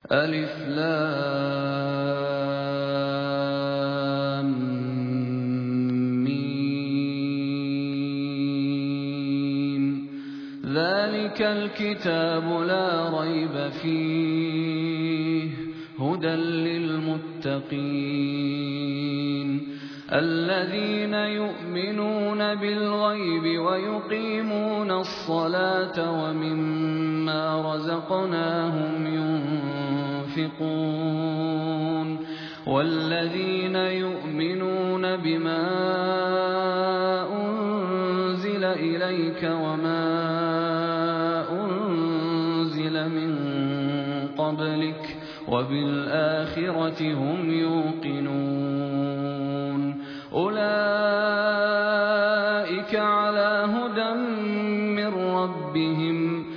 ألف لام ميم. ذلك الكتاب لا ريب فيه هدى للمتقين الذين يؤمنون بالغيب ويقيمون الصلاة ومما رزقناهم ينفقون والذين يؤمنون بما أنزل إليك وما أنزل من قبلك وبالآخرة هم يوقنون أولئك على هدى من ربهم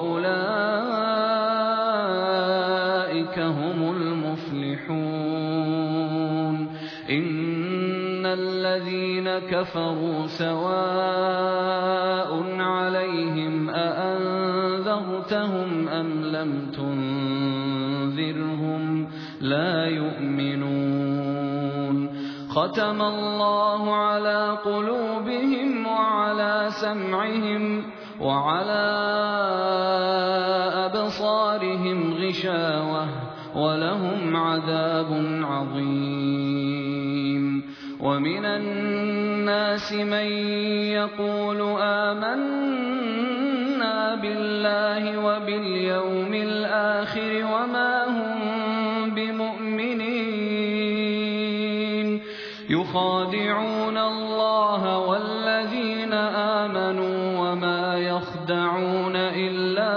وأولئك هم المفلحون إن الذين كفروا سواء عليهم أأنذرتهم أم لم تنذرهم لا يؤمنون ختم الله على قلوبهم وعلى سمعهم وعلى أبصارهم غشاوة ولهم عذاب عظيم ومن الناس من يقول آمنا بالله وباليوم الآخر وما هم بمؤمنين يخادعون الله والذين آمنوا وما يخدعون إلا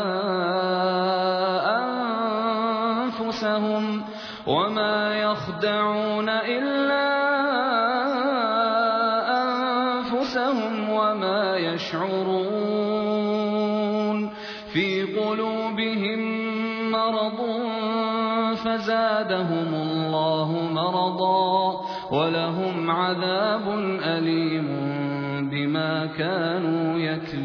أنفسهم وما يشعرون في قلوبهم مرض فزادهم الله مرضا ولهم عذاب أليم بما كانوا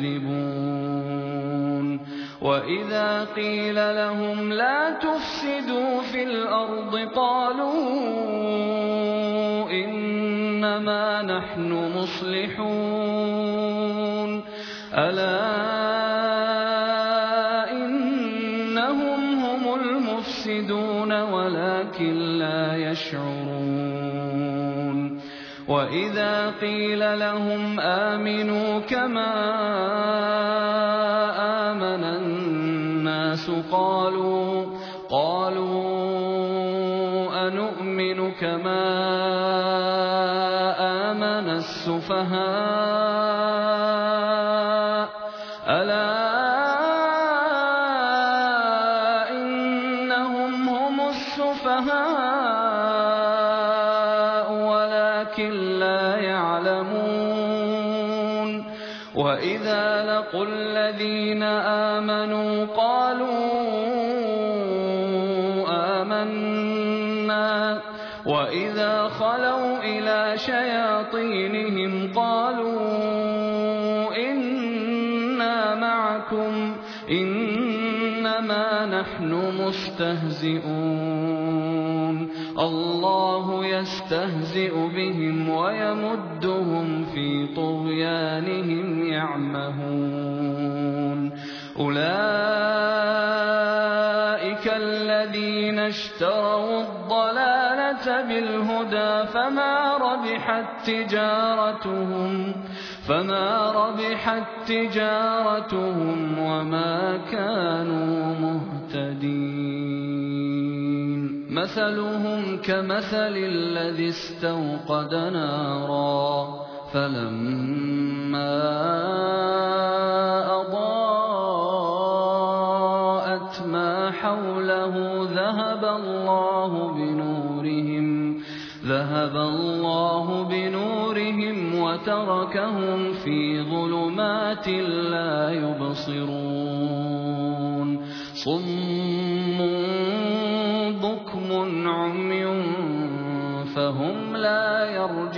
يكذبون وإذا قيل لهم لا تفسدوا في الأرض قالوا إنما نحن مصلحون ألا إنهم هم المفسدون ولكن لا يشعرون وإذا قيل لهم آمنوا كما آمن الناس قالوا أنؤمن كما آمن السفهاء ألا إنهم هم السفهاء ولكن لا يعلمون وإذا لقوا الذين آمنوا قالوا آمنا وإذا خلوا إلى شياطينهم قالوا إنا معكم إنما نحن مستهزئون الله يستهزئ بهم ويمدهم في طغيانهم يعمهون أولئك الذين اشتروا الضلالة بالهدى فما ربحت تجارتهم وما كانوا مهتدين مثلهم كمثل الذي استوقد نارا فلما أضاءت ما حوله ذهب الله بنورهم وتركهم في ظلمات لا يبصرون صم بكم عمي فهم لا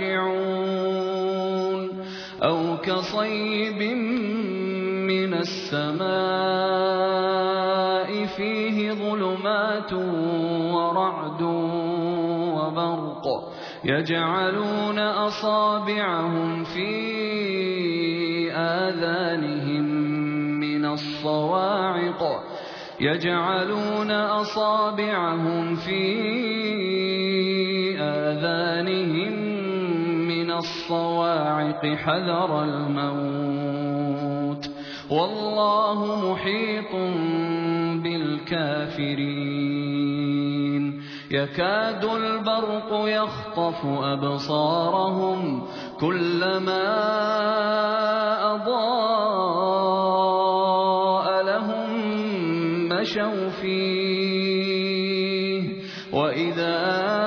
يرجعون أو كصيب من السماء فيه ظلمات ظلمات ورعد وبرق يجعلون أصابعهم في آذانهم من الصواعق حذر الموت والله محيط بالكافرين يكاد البرق يخطف أبصارهم كلما أضاء لهم مشوا فيه وإذا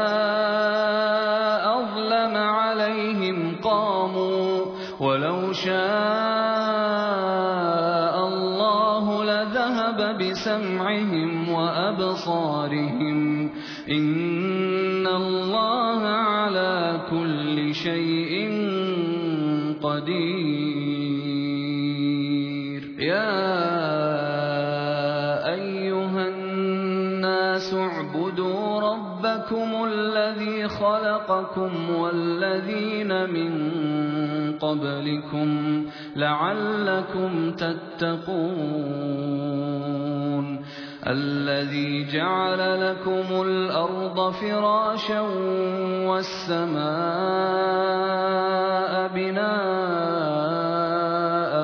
أظلم عليهم قاموا ولو شاء الله لذهب بسمعهم وأبصارهم إن الله على كل شيء قدير يا أيها الناس اعبدوا ربكم الذي خلقكم والذين من قبلكم لعلكم تتقون الذي جعل لكم الأرض فراشا والسماء بناء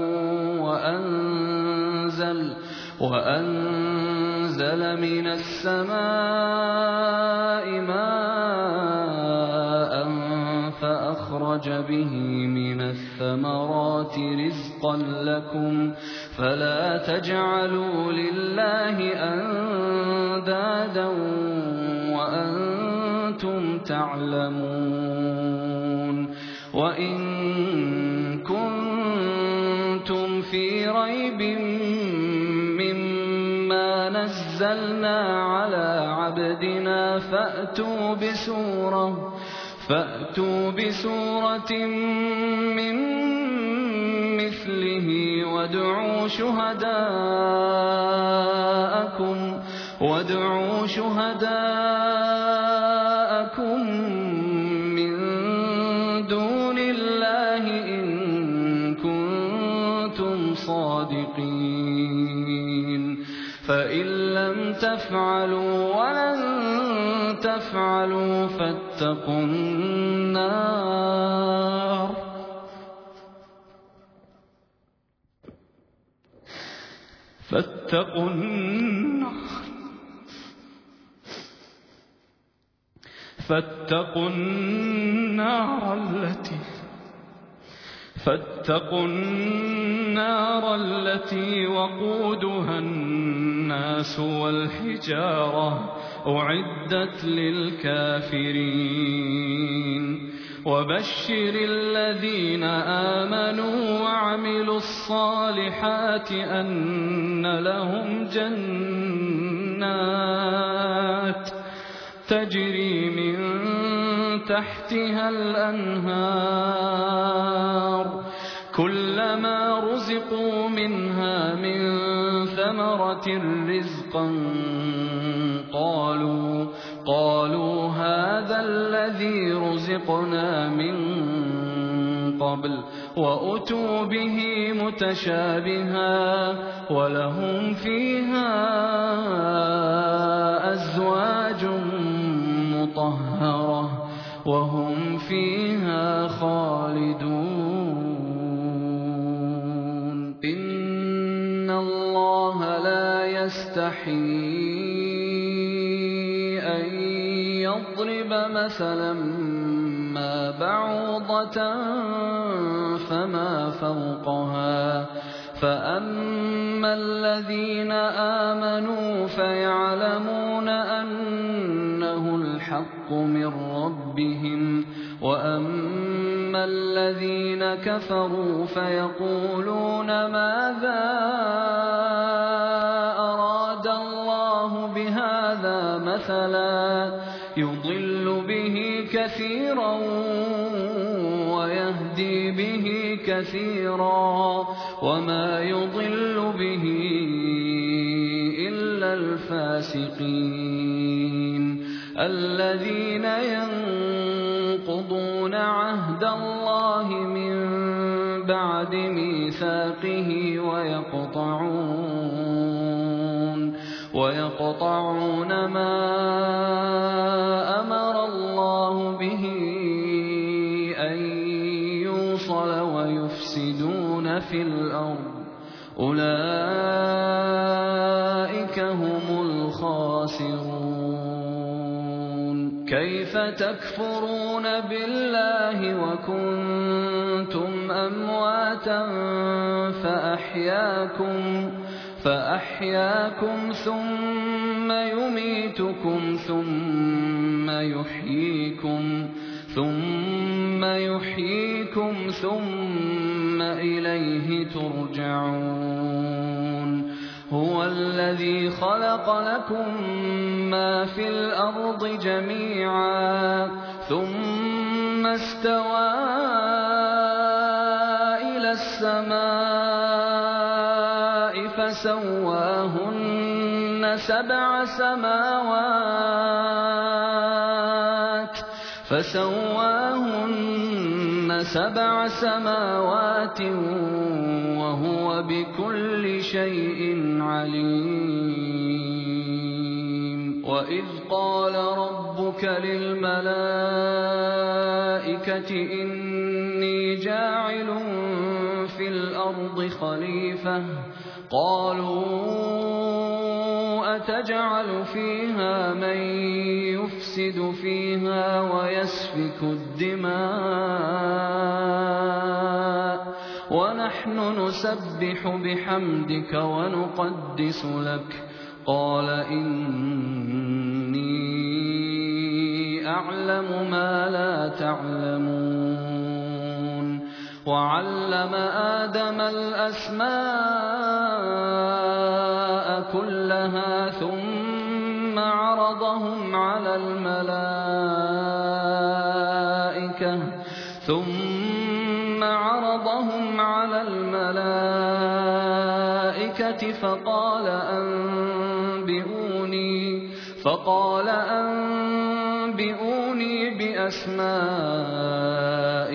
وأنزل من السماء ماء فأخرج به من الثمرات رزقا لكم فلا تجعلوا لله أندادا وأنتم تعلمون وإن كنتم في ريب مما نزلنا على عبدنا فأتوا بسورة من مثله وادعوا شهداءكم من دون الله إن كنتم صادقين فإن لم تفعلوا ولن تفعلوا فاتقوا النار التي وقودها الناس والحجارة أعدت للكافرين وبشر الذين آمنوا وعملوا الصالحات أن لهم جنات تجري من تحتها الأنهار كلما رزقوا منها من ثمرة رزقا قالوا هذا الذي رزقنا من قبل وأتوا به متشابها ولهم فيها أزواج مطهرة وهم فيها خالدون إن الله لا يستحيي أن يضرب مثلا ما بعوضة فما فوقها فأما الذين آمنوا فيعلمون أنه الحق من ربهم وأما الذين كفروا فيقولون ماذا أراد الله بهذا مثلا يضل به كثيرا ويهدي به كثيرا وما يضل به إلا إلا الفاسقين الذين ينقضون عهد الله من بعد ميثاقه ويقطعون ما أمر الله به أن يوصل ويفسدون في الأرض أولئك هم الخاسرون كيف تكفرون بالله وكنتم أمواتا فأحياكم ثم يميتكم ثم يحييكم ثم إليه ترجعون هو الذي خلق لكم ما في الأرض جميعا ثم استوى إلى السماء فسواهن سبع سماوات وهو بكل شيء عليم وإذ قال ربك للملائكة إني جاعل في الأرض خليفة قالوا أتجعل فيها من يفسد فيها ويسفك الدماء ونحن نسبح بحمدك ونقدس لك قال إني أعلم ما لا تعلمون وعلم آدم الأسماء كلها ثم عرضهم على الملائكة فقال أنبئوني بأسماء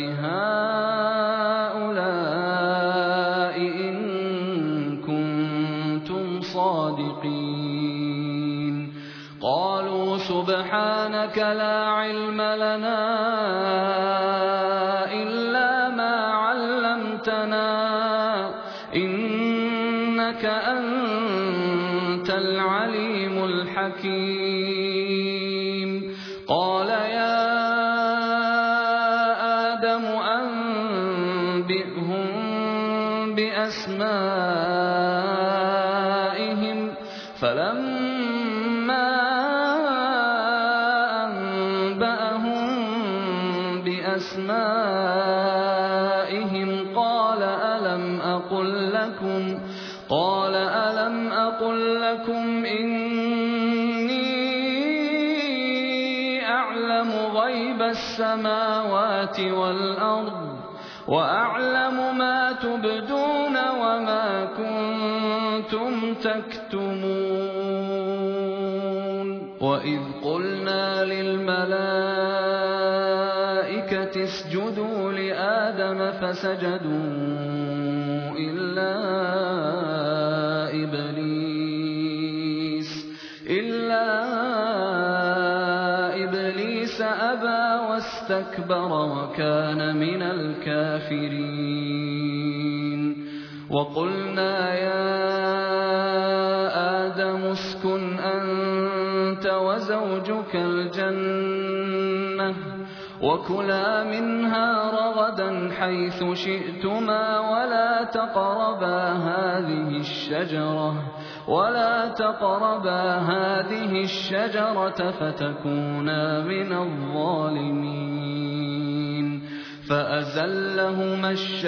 هؤلاء إن كنتم صادقين قالوا سبحانك لا علم لنا إلا ما علمتنا إنك أنت العليم الحكيم قال يا آدم أنبئهم بأسمائهم فلما أنبأهم بأسمائهم قال ألم أقل لكم إني أعلم غيب السماوات والأرض وأعلم ما تبدون وما كنتم تكتمون وإذ قلنا للملائكة اسجدوا لآدم فسجدوا إلا إبليس أبى واستكبر وكان من الكافرين وقلنا يا آدم اسكن أنت وزوجك الجنة وكلا منها رغدا حيث شئتما ولا تقربا هذه الشجرة فتكونا من الظالمين فأزلهما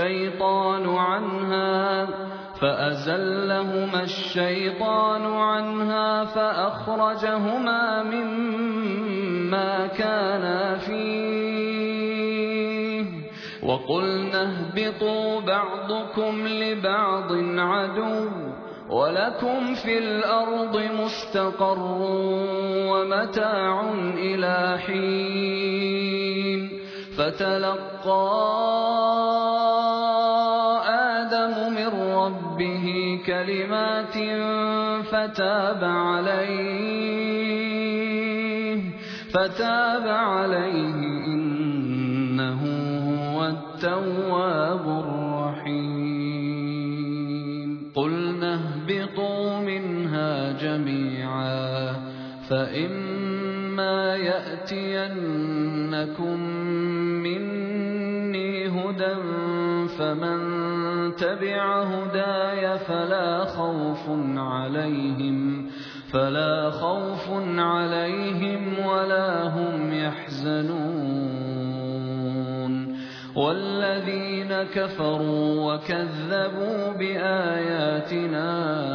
الشيطان عنها فأخرجهما مما كانا فيه وقلنا اهبطوا بعضكم لبعض عدو وَلَكُمْ فِي الْأَرْضِ مُسْتَقَرٌّ وَمَتَاعٌ إِلَىٰ حِينٍ فَتَلَقَّىٰ آدَمُ مِن رَّبِّهِ كَلِمَاتٍ فَتَابَ عَلَيْهِ إِنَّهُ هُوَ التَّوَّابُ الرَّحِيمُ قُلْنَا اهْبِطُوا مِنْهَا جَمِيعًا فَإِمَّا يَأْتِيَنَّكُم مِّنِّي هُدًى فَمَن تَبِعَ هُدَايَ فلا خوف عليهم ولا هم يحزنون والذين كفروا وكذبوا بآياتنا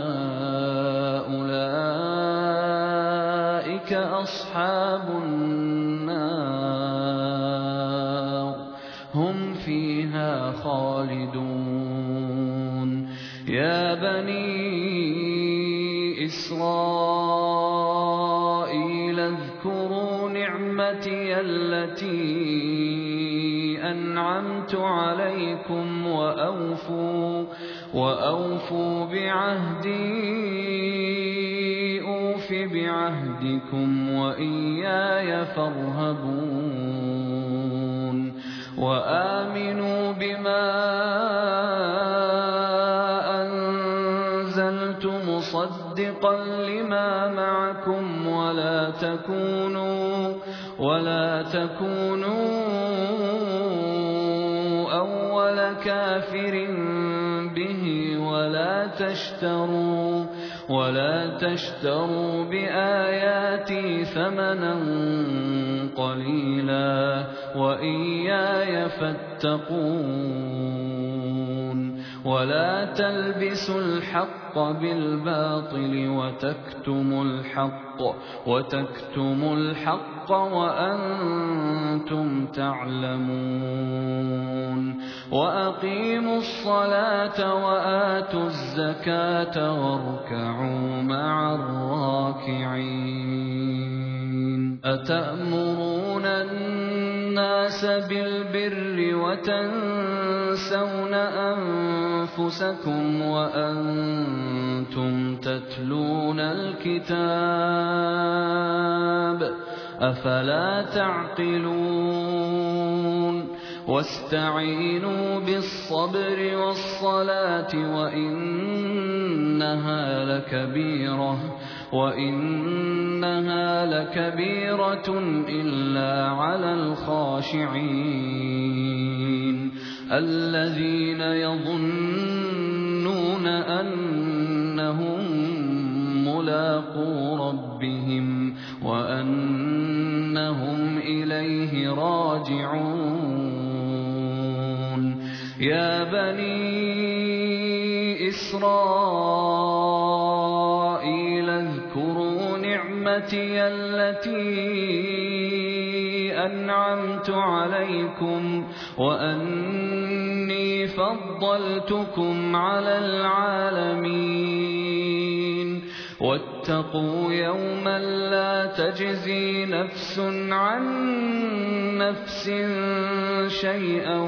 أولئك أصحاب النار هم فيها خالدون يا بني إسرائيل اذكروا نعمتي التي أنعمت عليكم وأوفوا بعهدي أوف بعهدكم وإياي فارهبون وآمنوا بما أنزلت مصدقا لما معكم ولا تكونوا أول كافر به ولا تشتروا بآياتي ثمنا قليلا وإياي فاتقون ولا تلبسوا الحق بالباطل وتكتموا الحق وأنتم تعلمون وأقيموا الصلاة وآتوا الزكاة واركعوا مع الراكعين أتأمرون الناس بالبر وتنسون أنفسكم وأنتم تتلون الكتاب أفلا تعقلون واستعينوا بالصبر والصلاة وإنها لكبيرة إلا على الخاشعين الذين يظنون أنهم ملاقو ربهم وأنهم إليه راجعون يا بني إسرائيل اذكروا نعمتي التي أنعمت عليكم وأني فضلتكم على العالمين واتقوا يوما لا تجزي نفس عن نفس شيئا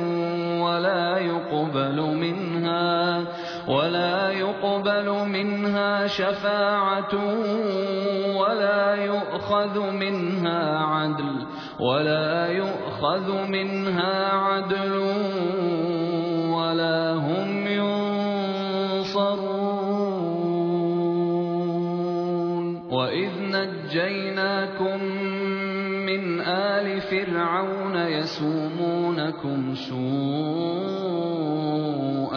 ولا يقبل منها شفاعة ولا يؤخذ منها عدل ولا هم ينصرون وإذ نجيناكم من آل فرعون يسومونكم سوء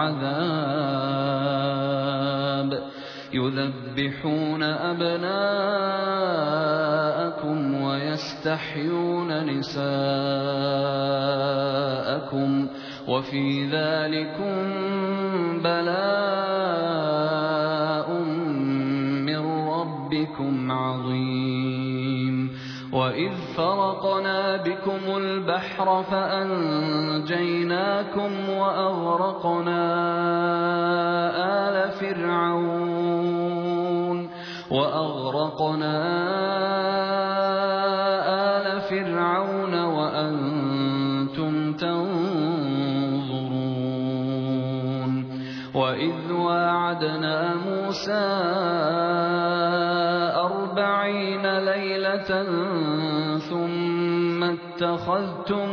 العذاب يذبحون أبناءكم ويستحيون نساءكم وفي ذلكم بلاء من ربكم عظيم وإذ فرقنا بكم البحر فأنجيناكم وأغرقنا آل فرعون وأنتم تنظرون وإذ واعدنا موسى 40 ليلة ثم اتخذتم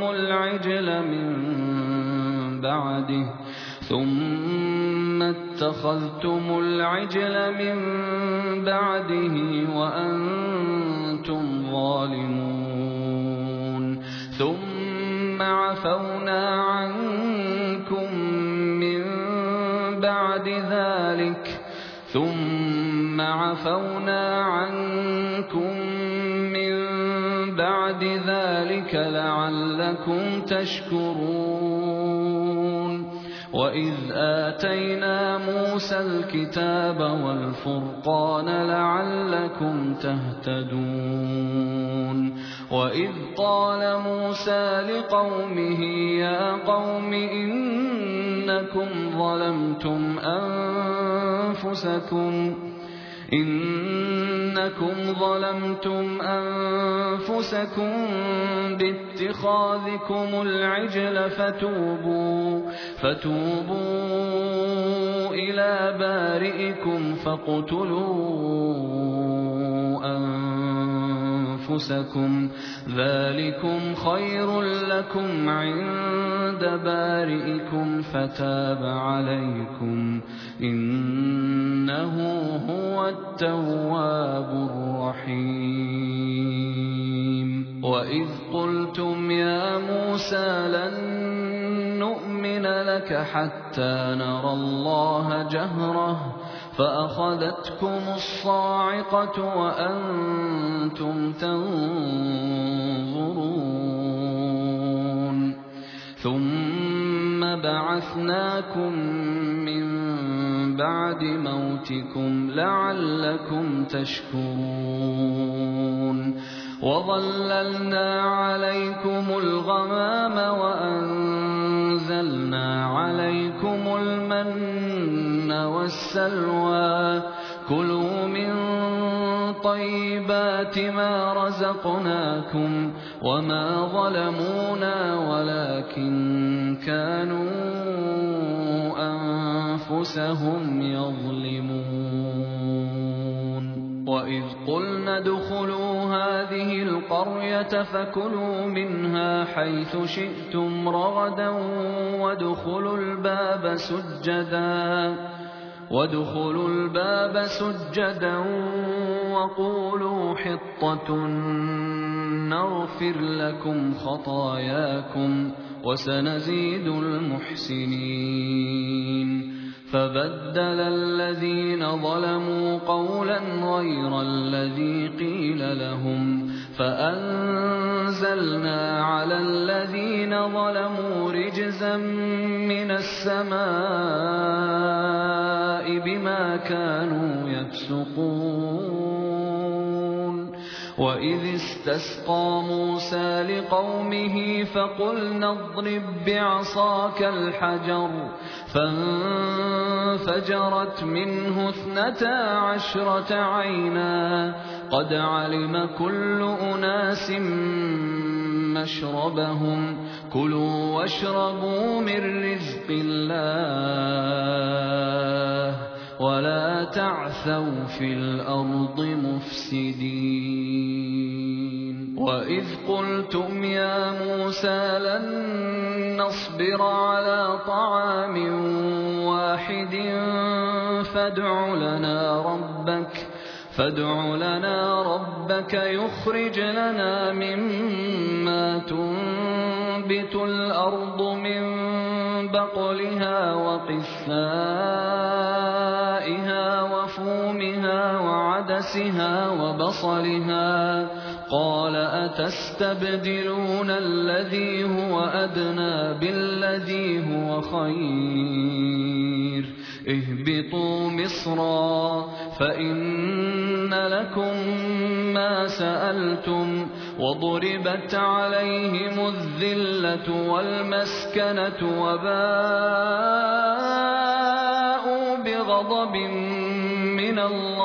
العجل من بعده وأنتم ظالمون ثم عفونا عنكم من بعد ذلك لعلكم تشكرون وإذ آتينا موسى الكتاب والفرقان لعلكم تهتدون وإذ قال موسى لقومه يا قوم إنكم ظلمتم أنفسكم باتخاذكم العجل فتوبوا إلى بارئكم فاقتلوا أنفسكم ذلكم خير لكم عند بارئكم فتاب عليكم إنه هو التواب الرحيم وإذ قلتم يا موسى لن نؤمن لك حتى نرى الله جهرة فأخذتكم الصاعقة وأنتم تنظرون ثم بعثناكم من بعد موتكم لعلكم تشكرون وظللنا عليكم الغمام وأنزلنا عليكم المن والسلوى كلوا من طيبات ما رزقناكم وما ظلمونا ولكن كانوا أنفسهم يظلمون وإذ قلنا ادخلوا هذه القرية فكلوا منها حيث شئتم رغدا وادخلوا الباب سجدا وقولوا حطة نغفر لكم خطاياكم وسنزيد المحسنين فبدل الذين ظلموا قولا غير الذي قيل لهم فأنزلنا على الذين ظلموا رجزا من السماء بما كانوا يفسقون وإذ استسقى موسى لقومه فقلنا اضرب بعصاك الحجر فانفجرت منه 12 عينا قد علم كل أناس مشربهم كلوا واشربوا من رزق الله ولا تعثوا في الأرض مفسدين وإذ قلتم يا موسى لن نصبر على طعام واحد فادع لنا ربك يخرج لنا مما تنبت الأرض من بقلها وقثائها وفومها وعدسها وبصلها قال أتستبدلون الذي هو أدنى بالذي هو خير اهبطوا مصرا فإن لكم ما سألتم وضربت عليهم الذلة والمسكنة وباءوا بغضب من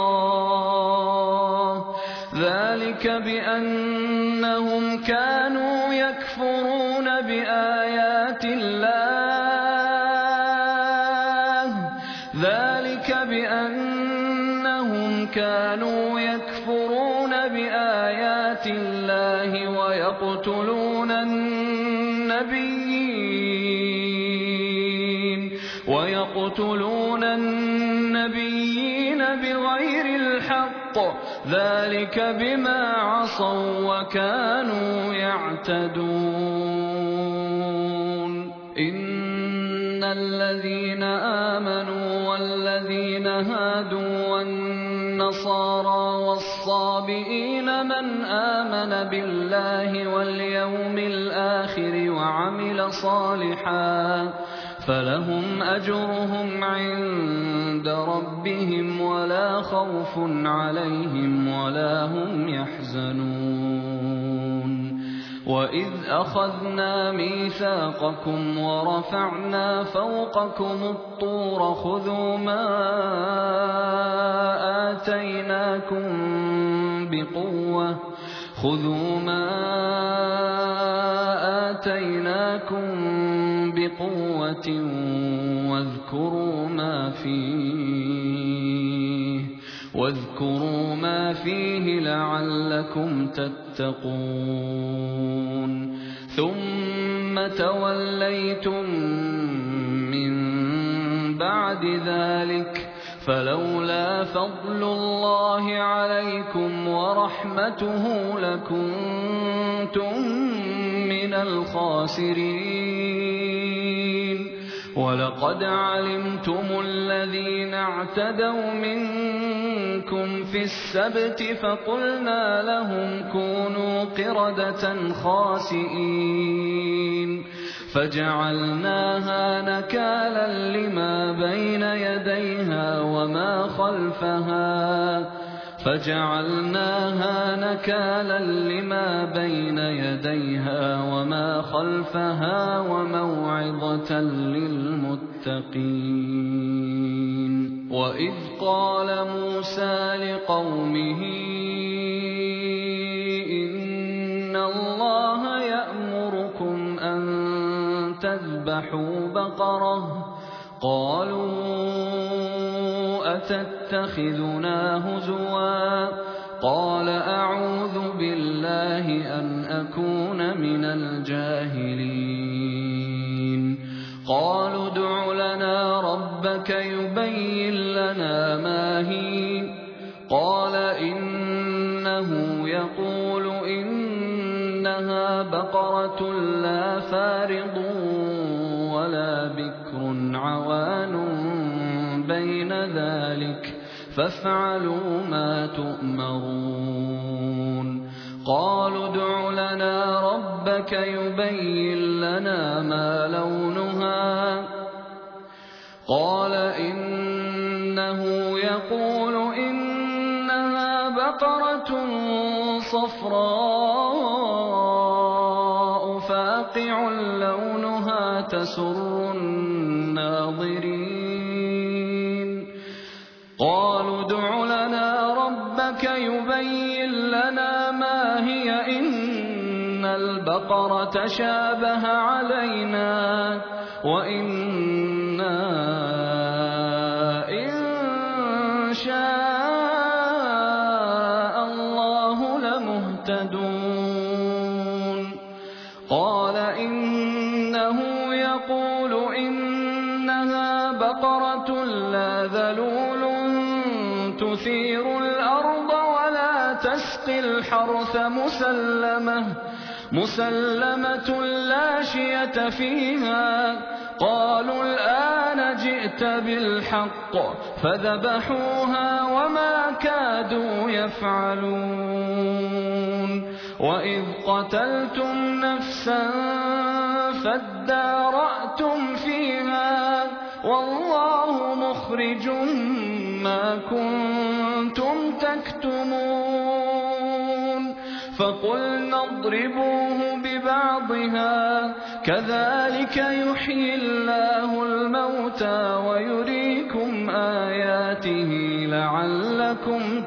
الله ذلك بأنهم كانوا يكفرون بآيات الله ويقتلون النبيين بغير الحق ذلك بما عصوا وكانوا يعتدون إن الذين آمنوا والذين هادوا والنصارى والصابئين من آمن بالله واليوم الآخر وعمل صالحا فلهم أجرهم عند ربهم ولا خوف عليهم ولا هم يحزنون وإذ أخذنا ميثاقكم ورفعنا فوقكم الطور خذوا ما آتيناكم بقوة واذكروا ما فيه لعلكم تتقون ثم توليتم من بعد ذلك فلولا فضل الله عليكم ورحمته لكنتم من الخاسرين ولقد علمتم الذين اعتدوا منكم في السبت فقلنا لهم كونوا قردة خاسئين فجعلناها نكالا لما بين يديها وما خلفها وموعظة للمتقين وإذ قال موسى لقومه إن الله يأمركم أن تذبحوا بقرة قالوا أتتخذنا هزوا قال أعوذ بالله أن أكون من الجاهلين قالوا ادع لنا ربك يبين لنا ما هي قال إنه يقول إنها بقرة لا فارض ولا بكر عوان بين ذلك فافعلوا ما تؤمرون قالوا ادع لنا ربك يبين لنا ما لونها قال إنه يقول إنها بقرة صفراء فاقع لونها تسر الناظرين قالوا ادع لنا ربك يبين لنا ما هي إن البقرة شابه علينا وإنا إن شاء الله لمهتدون قال إنه يقول إنها بقرة لا ذلول تثير الأرض ولا تسقي الحرث مسلمة لا شية فيها قالوا الآن جئت بالحق فذبحوها وما كادوا يفعلون وإذ قتلتم نفسا فادارأتم فيها والله مخرج مُخْرِجٌ مَا كُنتُمْ تَكْتُمُونَ فَقُلْنَا اضْرِبُوهُ بِبَعْضِهَا كَذَلِكَ يُحْيِي اللَّهُ الْمَوْتَىٰ وَيُرِيكُمْ آيَاتِهِ لَعَلَّكُمْ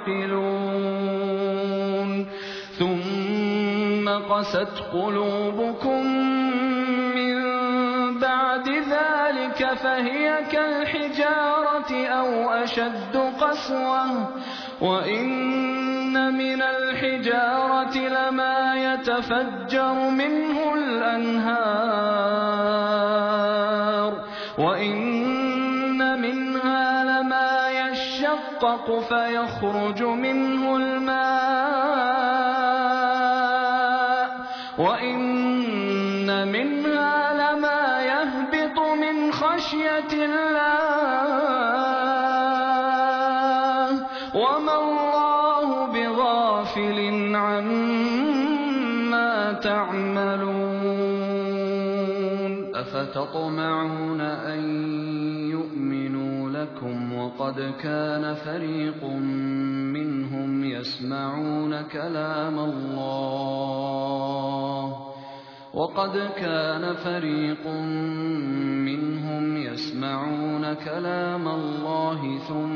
تَعْقِلُونَ ثُمَّ قَسَتْ قُلُوبُكُم مِّن بَعْدِ ذَٰلِكَ فَهِيَ كَالْحِجَارَةِ أَوْ أَشَدُّ قَسْوَةً وَإِنَّ مِنَ الْحِجَارَةِ لَمَا يَتَفَجَّرُ مِنْهُ الْأَنْهَارُ وَإِنَّ مِنْهَا لَمَا يَشَّقَّقُ فَيَخْرُجُ مِنْهُ الْمَاءُ وَإِنَّ مِنْهَا لَمَا يَهْبِطُ مِنْ خَشْيَةِ اللَّهِ وَمَا اللَّهُ بِغَافِلٍ عَمَّا تَعْمَلُونَ أَفَتَطْمَعُونَ أَن يُؤْمِنُوا لَكُمْ وَقَدْ كَانَ فَرِيقٌ مِّنْهُمْ يَسْمَعُونَ كَلَامَ اللَّهِ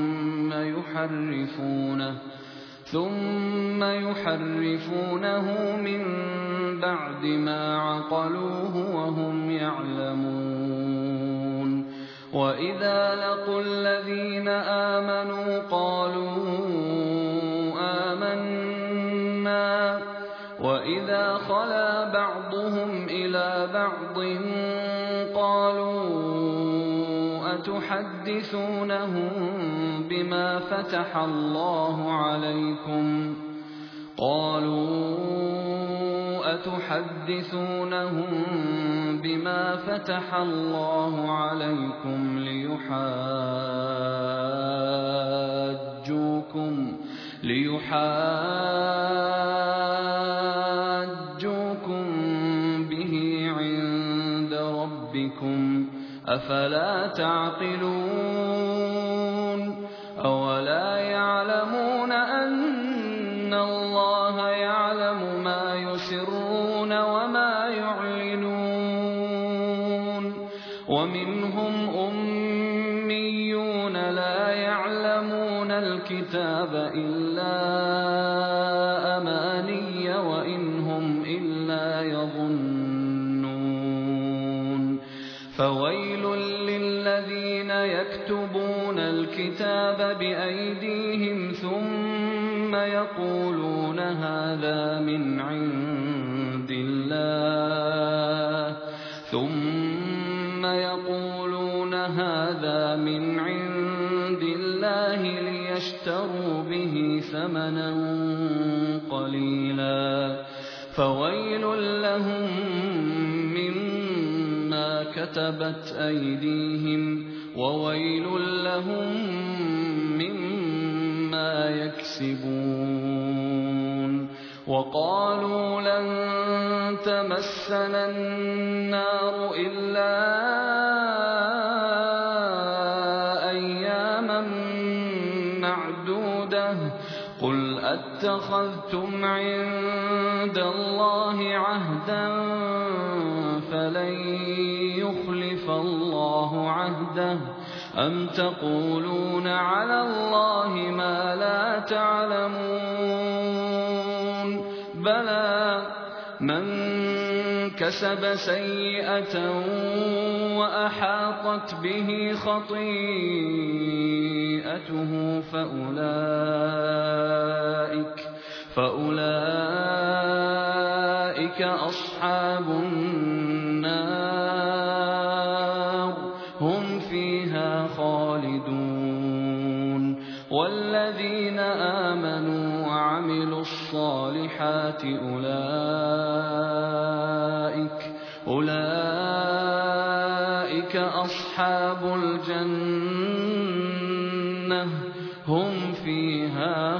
ثُمَّ يُحَرِّفُونَهُ مِن بَعْدِ مَا عَقَلُوهُ وَهُمْ يَعْلَمُونَ وَإِذَا لَقُوا الَّذِينَ آمَنُوا قَالُوا آمَنَّا وَإِذَا خَلَا بَعْضُهُمْ إِلَىٰ بَعْضٍ قَالُوا أَتُحَدِّثُونَهُم بِمَا فَتَحَ اللَّهُ عَلَيْكُمْ لِيُحَاجُّوكُم بِهِ عِندَ رَبِّكُمْ ۚ أَفَلَا تَعْقِلُونَ أَوَلَا يَعْلَمُونَ أَنَّ اللَّهَ يَعْلَمُ مَا يُسِرُّونَ وَمَا يُعْلِنُونَ وَمِنْهُمْ أُمِّيُّونَ لَا يَعْلَمُونَ الْكِتَابَ إِلَّا أَمَانِيَّ وَإِنْ هُمْ إِلَّا يَظُنُّونَ فَوَيْلٌ لِّلَّذِينَ يَكْتُبُونَ الْكِتَابَ بِأَيْدِيهِمْ ثُمَّ يَقُولُونَ هَٰذَا مِنْ عِندِ اللَّهِ لِيَشْتَرُوا بِهِ ثَمَنًا قَلِيلًا فَوَيْلٌ لَّهُم مِّمَّا كَتَبَتْ أَيْدِيهِمْ وَوَيْلٌ لَّهُم مِّمَّا يَكْسِبُونَ وَقَالُوا لَن تَمَسَّنَا النَّارُ إِلَّا أَيَّامًا مَّعْدُودَةً ۚ قُلْ أَتَّخَذْتُمْ عِندَ اللَّهِ عَهْدًا فَلَن يُخْلِفَ اللَّهُ عَهْدَهُ أَمْ تَقُولُونَ عَلَى اللَّهِ مَا لَا تَعْلَمُونَ بَلَىٰ مَن كَسَبَ سَيِّئَةً وَأَحَاطَتْ بِهِ خَطِيئَتُهُ فَأُولَٰئِكَ أَصْحَابُ النَّارِ ۖ هُمْ فِيهَا خَالِدُونَ وَالَّذِينَ آمَنُوا وَعَمِلُوا الصَّالِحَاتِ أُولَٰئِكَ أَصْحَابُ الْجَنَّةِ ۖ هُمْ فِيهَا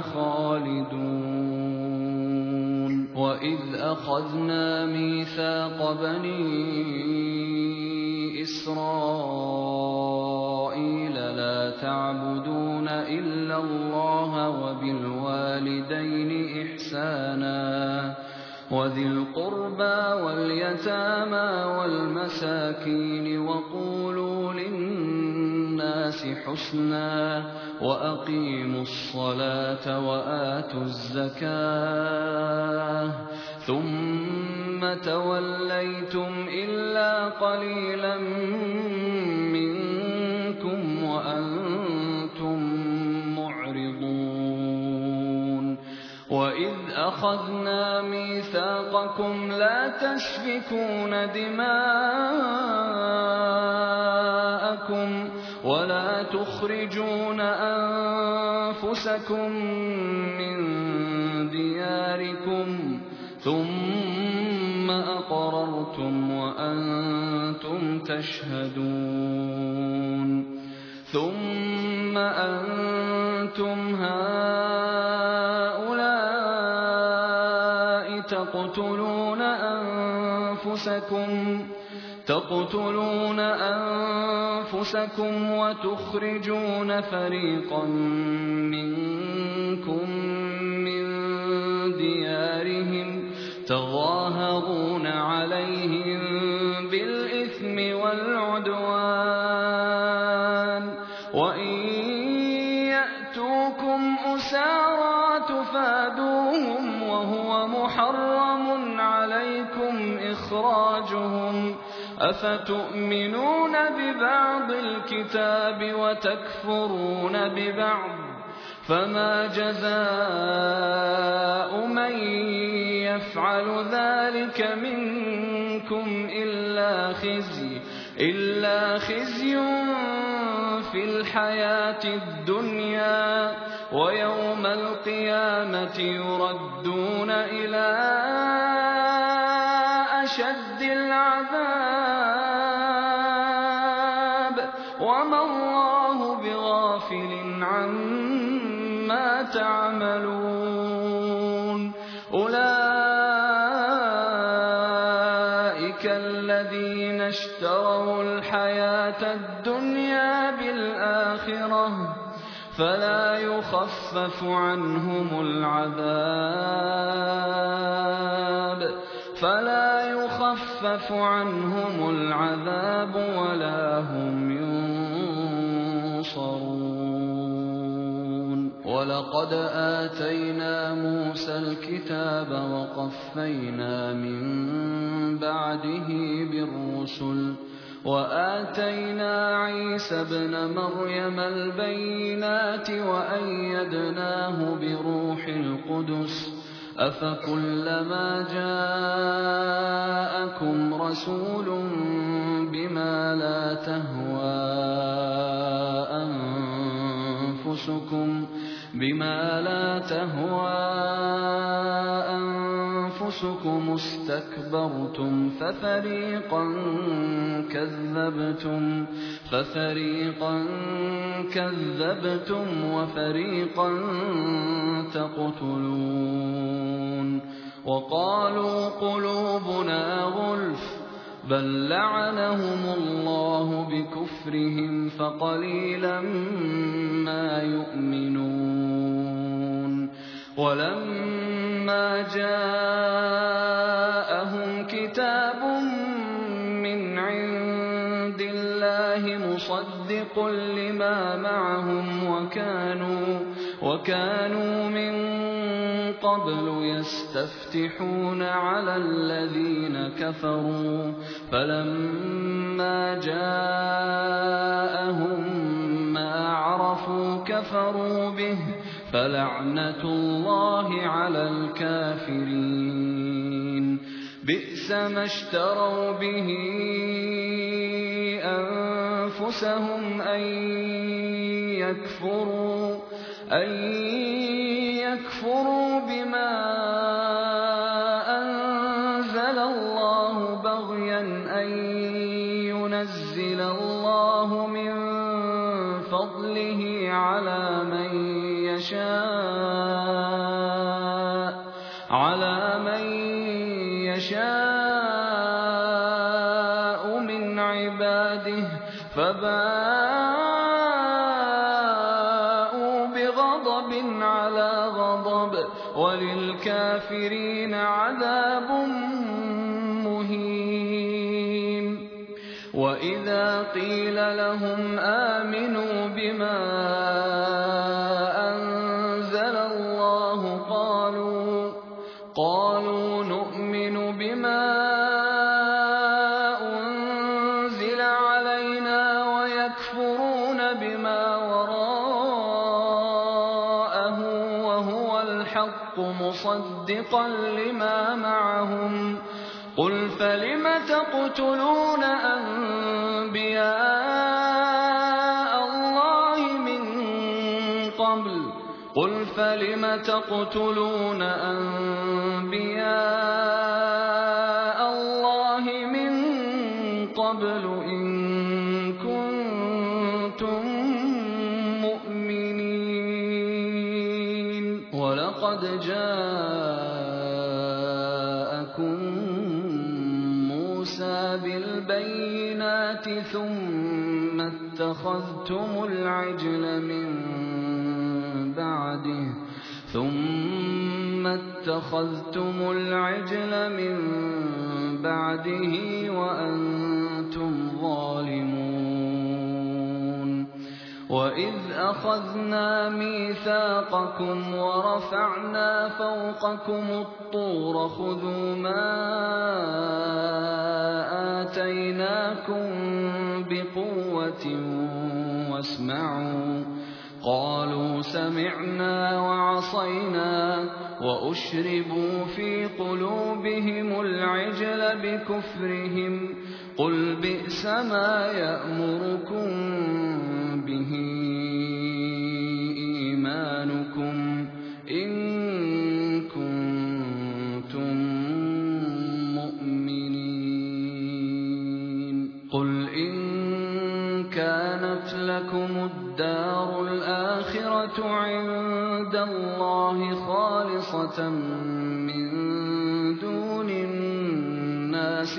خَالِدُونَ وَإِذْ أَخَذْنَا مِيثَاقَ بَنِي إِسْرَائِيلَ لَا تعبدون إلا الله وبالوالدين إحسانا وذي القربى واليتامى والمساكين وقولوا للناس حسنا وأقيموا الصلاة وآتوا الزكاة ثم توليتم إلا قليلا منكم وأنتم معرضون وإذ أخذنا ميثاقكم لا تسفكون دماءكم ولا تخرجون أنفسكم من دياركم ثم أقررتم وأنتم تشهدون ثم أنتم هؤلاء تقتلون أنفسكم وتخرجون فريقا منكم من ديارهم تظاهرون عليهم بالإثم والعدوان وإن يأتوكم أسارى تفادوهم وهو محرم عليكم إخراجهم أفتؤمنون ببعض الكتاب وتكفرون ببعض فما جزاء من يفعل ذلك منكم إلا خزي في الحياة الدنيا ويوم القيامة يردون إلى أشد العذاب وما الله بغافل عما تعملون أولئك الذين اشتروا الحياة الدنيا بالآخرة فلا يخفف عنهم العذاب ولا هم ينصرون ولقد آتينا موسى الكتاب وقفينا من بعده بالرسل وآتينا عيسى ابن مريم البينات وأيدناه بروح القدس أفكلما جاءكم رسول بما لا تهوى أنفسكم استكبرتم ففريقا كذبتم وفريقا تقتلون وقالوا قلوبنا غلف بل لعنهم الله بكفرهم فقليلا ما يؤمنون ولما جاءهم كتاب من عند الله مصدق لما معهم وكانوا من قبل يستفتحون على الذين كفروا فلما جاءهم ما عرفوا كفروا به فلعنة الله على الكافرين بئس ما اشتروا به أنفسهم أن يكفروا بما أنزل الله بغيا أن ينزل الله من فضله على من يشاء من عباده فباءوا عذاب مهين. وإذا قيل لهم آمنوا بما أنزل الله قالوا نؤمن بما أنزل علينا ويكفرون بما وراءه وهو الحق مصدقا لما معهم. قل فلم تقتلون أنبياء الله من قبل إن كنتم مؤمنين. ولقد جاءكم موسى بالبينات ثم اتخذتم العجل من بعده وأنتم ظالمون. وإذ أخذنا ميثاقكم ورفعنا فوقكم الطور خذوا ما آتيناكم بقوة واسمعوا. قالوا سمعنا وعصينا وأشربوا في قلوبهم العجل بكفرهم. قل بئس ما يأمركم به إيمانكم إن كنتم مؤمنين. قل إن كانت لكم الدار الآخرة عند الله خالصة من دون الناس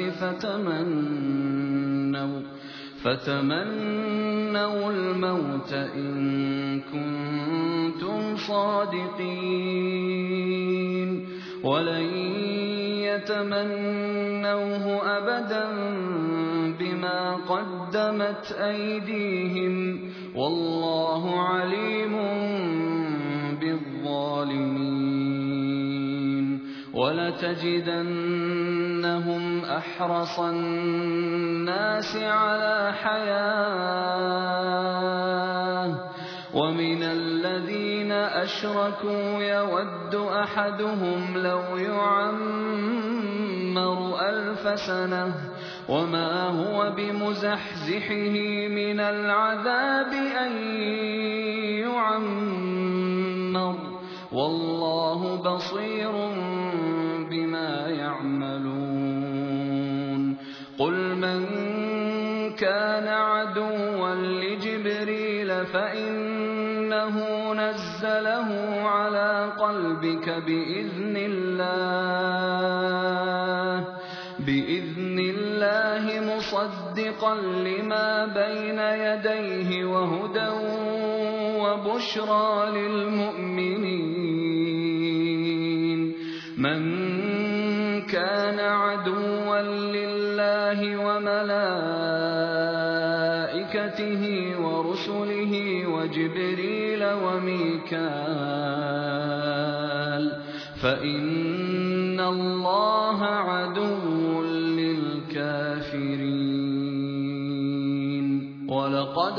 فتمنوا الموت إن كنتم صادقين. ولن يتمنوه أبدا بما قدمت أيديهم والله عليم بالظالمين. ولتجدنهم أحرص الناس على حياة ومن الذين أشركوا يود أحدهم لو يعمر 1000 سنة وما هو بمزحزحه من العذاب أن يعمر والله بصير بما يعملون. قل من كان عدوا لجبريل فإنه نزله على قلبك بإذن الله مصدقا لما بين يديه وهدى وبشرى للمؤمنين. من كان عدوا لله وملائكته ورسله وجبريل وميكال فإن الله عدو للكافرين. ولقد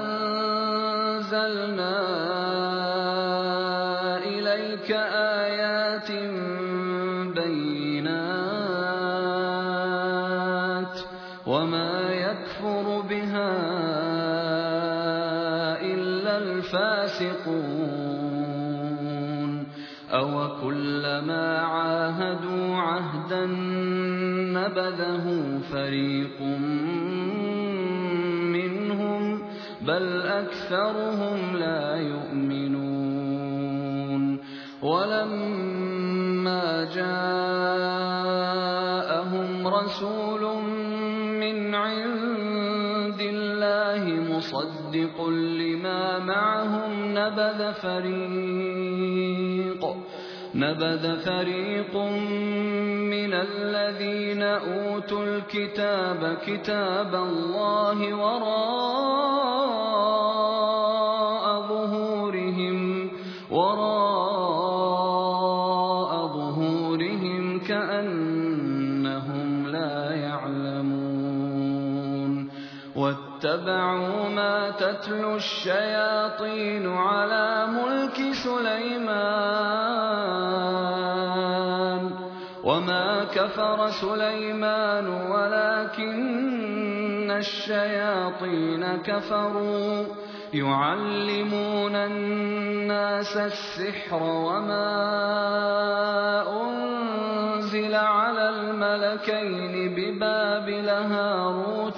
أنزلنا إليك آيات بينات وما يكفر بها إلا الفاسقون. أوكلما عاهدوا عهدا نبذه فريق منهم بل أكثرهم لا يؤمنون. ولما جاءهم رسول من عند الله مصدق لما معهم نبذ نبذ فريق من الذين أوتوا الكتاب كتاب الله وراء ظهورهم كأنهم لا يعلمون واتبعوا ما تتلو الشياطين على ملك سليمان وما كفر سليمان ولكن الشياطين كفروا يعلمون الناس السحر وما أنزل على الملكين ببابل هاروت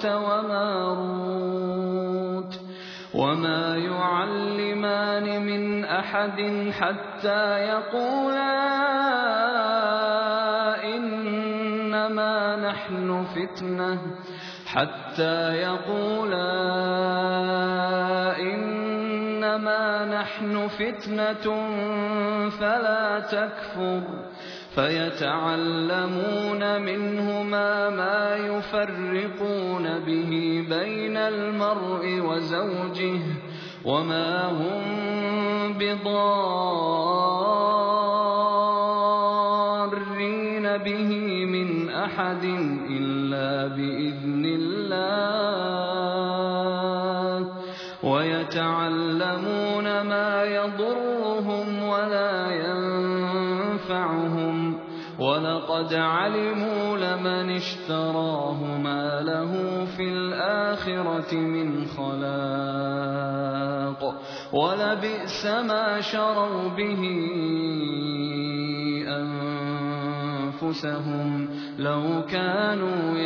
وماروت وما يعلمان من أحد حتى يقولا إنما نحن فتنة فلا تكفر فيتعلمون منهما ما يفرقون به بين المرء وزوجه وما هم بضارين به من أحد إلا بإذن الله ويتعلمون ما يضرهم ولا ينفعهم ولقد علموا لمن اشتراه ما له في الآخرة من خلاق ولبئس ما شروا به أنفسهم لو كانوا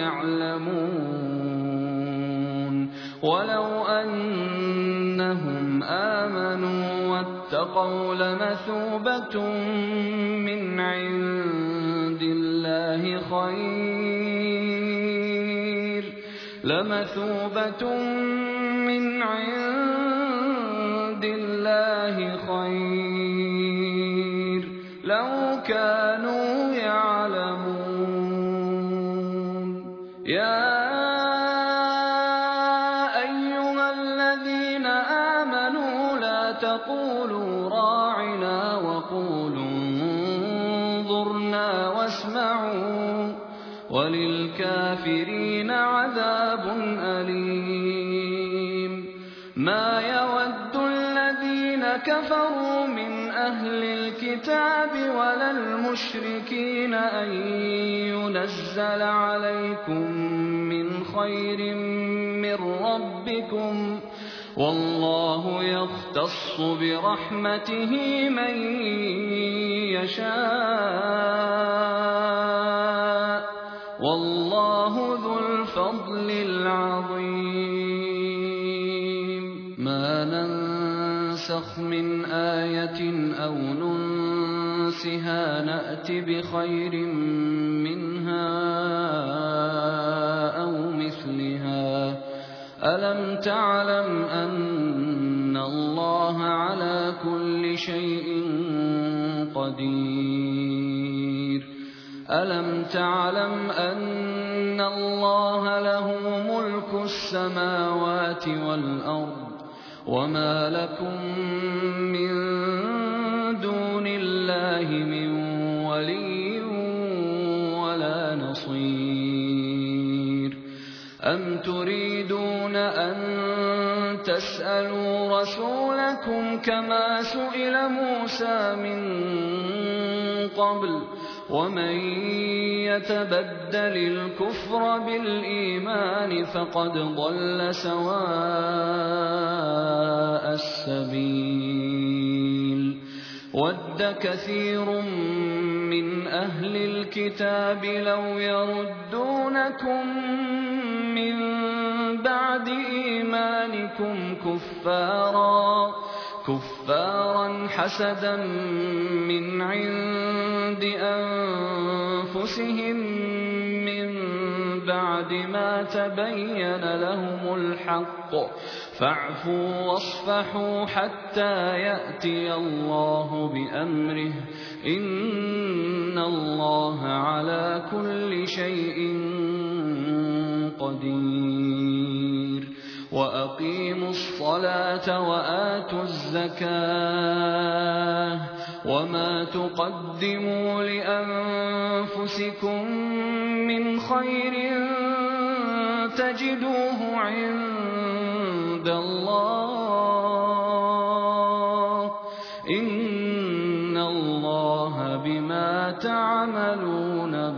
يعلمون ولو أنهم آمنوا واتقوا لمثوبة من عند الله خير لو كانوا يعلمون يا أيها الذين آمنوا لا تقولوا راعنا وقولوا انظرنا واسمعوا وللكافرين عذاب أليم ما يود الذين كفروا من أهل الكتاب ولا المشركين أن ينزل عليكم من خير من ربكم والله يختص برحمته من يشاء والله ذو الفضل العظيم ما ننسخ من آية أو ننسها نأت بخير منها أو مثلها ألم تعلم أن الله على كل شيء قدير ألم تعلم أن الله له ملك السماوات والأرض وما لكم من دون الله من ولي ولا نصير أم تريدون أن تسألوا رسولكم كما سئل موسى من قبل ومن يتبدل الكفر بالإيمان فقد ضل سواء السبيل ود كثير من أهل الكتاب لو يردونكم من بعد إيمانكم كفارا حسدا من عند أنفسهم من بعد ما تبين لهم الحق فاعفوا واصفحوا حتى يأتي الله بأمره إِنَّ اللَّهَ عَلَى كُلِّ شَيْءٍ قَدِيرٌ وَأَقِيمُوا الصَّلَاةَ وَآتُوا الزَّكَاةَ وَمَا تُقَدِّمُوا لِأَنفُسِكُم مِّنْ خَيْرٍ تَجِدُوهُ عِندَ اللَّهِ إِنَّ اللَّهَ بِمَا تَعْمَلُونَ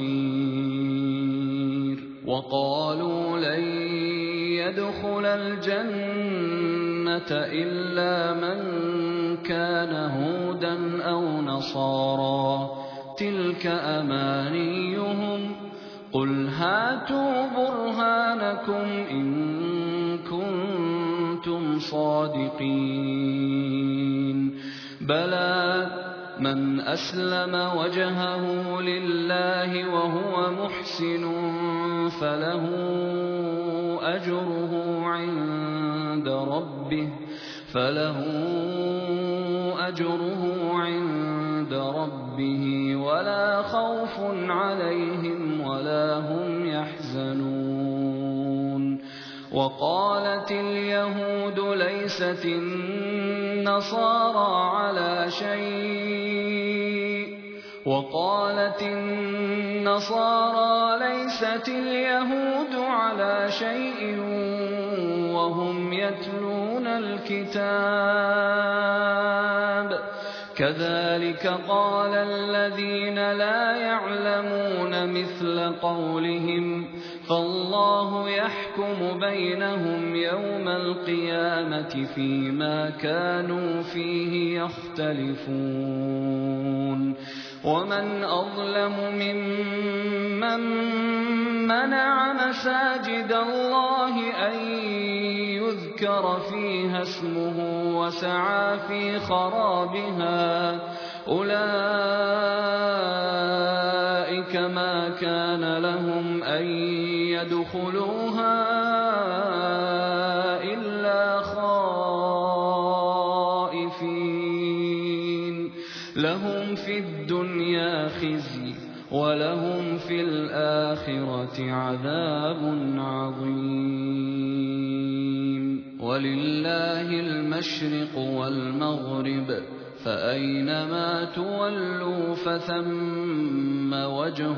بَصِيرٌ وَقَالُوا لَن يَدْخُلَ الْجَنَّةَ إِلَّا مَن كَانَ هُودًا أَوْ نَصَارَىٰ تِلْكَ أَمَانِيُّهُمْ قُلْ هَاتُوا بُرْهَانَكُمْ إِن كُنتُمْ صَادِقِينَ بَلَىٰ مَنْ أَسْلَمَ وَجْهَهُ لِلَّهِ وَهُوَ مُحْسِنٌ فَلَهُ أَجْرُهُ عِندَ رَبِّهِ وَلَا خَوْفٌ عَلَيْهِمْ وَلَا هُمْ يَحْزَنُونَ وَقَالَتِ الْيَهُودُ لَيْسَتِ النَّصَارَىٰ عَلَىٰ شَيْءٍ وَقَالَتِ النَّصَارَىٰ لَيْسَتِ الْيَهُودُ عَلَىٰ شَيْءٍ وَهُمْ يَتْلُونَ الْكِتَابَ كَذَٰلِكَ قَالَ الَّذِينَ لَا يَعْلَمُونَ مِثْلَ قَوْلِهِمْ فَاللَّهُ يَحْكُمُ بَيْنَهُمْ يَوْمَ الْقِيَامَةِ فِيمَا كَانُوا فِيهِ يَخْتَلِفُونَ وَمَنْ أَظْلَمُ مِمَّن مَّنَعَ مَسَاجِدَ اللَّهِ أَن يُذْكَرَ فِيهَا اسْمُهُ وَسَعَىٰ فِي خَرَابِهَا أُولَٰئِكَ مَا كَانَ لَهُمْ أَن يَدْخُلُوهَا إِلَّا خَائِفِينَ لَهُمْ فِي الدُّنْيَا خِزْيٌ وَلَهُمْ فِي الْآخِرَةِ عَذَابٌ عَظِيمٌ وَلِلَّهِ الْمَشْرِقُ وَالْمَغْرِبُ فَأَيْنَمَا تُوَلُّوا فَثَمَّ وَجْهُ